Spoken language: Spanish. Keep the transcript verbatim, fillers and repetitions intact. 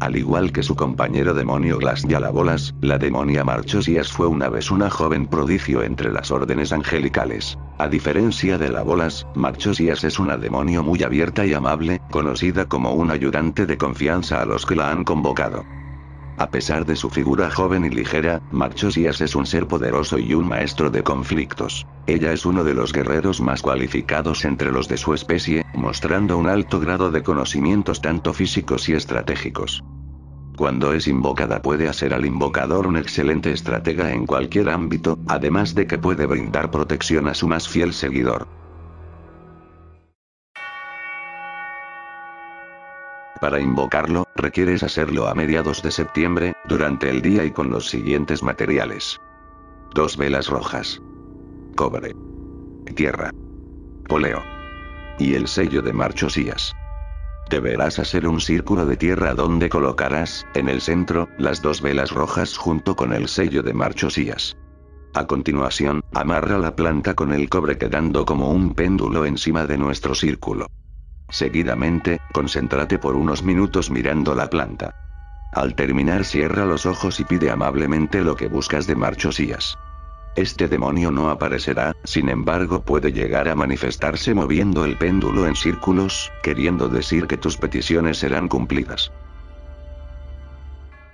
Al igual que su compañero demonio Glass Yalabolas, la demonia Marchosias fue una vez una joven prodigio entre las órdenes angelicales. A diferencia de la Bolas, Marchosias es una demonio muy abierta y amable, conocida como un ayudante de confianza a los que la han convocado. A pesar de su figura joven y ligera, Marchosias es un ser poderoso y un maestro de conflictos. Ella es uno de los guerreros más cualificados entre los de su especie, mostrando un alto grado de conocimientos tanto físicos y estratégicos. Cuando es invocada puede hacer al invocador un excelente estratega en cualquier ámbito, además de que puede brindar protección a su más fiel seguidor. Para invocarlo, requieres hacerlo a mediados de septiembre, durante el día y con los siguientes materiales. Dos velas rojas. Cobre. Tierra. Poleo. Y el sello de Marchosias. Deberás hacer un círculo de tierra donde colocarás, en el centro, las dos velas rojas junto con el sello de Marchosias. A continuación, amarra la planta con el cobre quedando como un péndulo encima de nuestro círculo. Seguidamente, concéntrate por unos minutos mirando la planta. Al terminar cierra los ojos y pide amablemente lo que buscas de Marchosias. Este demonio no aparecerá, sin embargo puede llegar a manifestarse moviendo el péndulo en círculos, queriendo decir que tus peticiones serán cumplidas.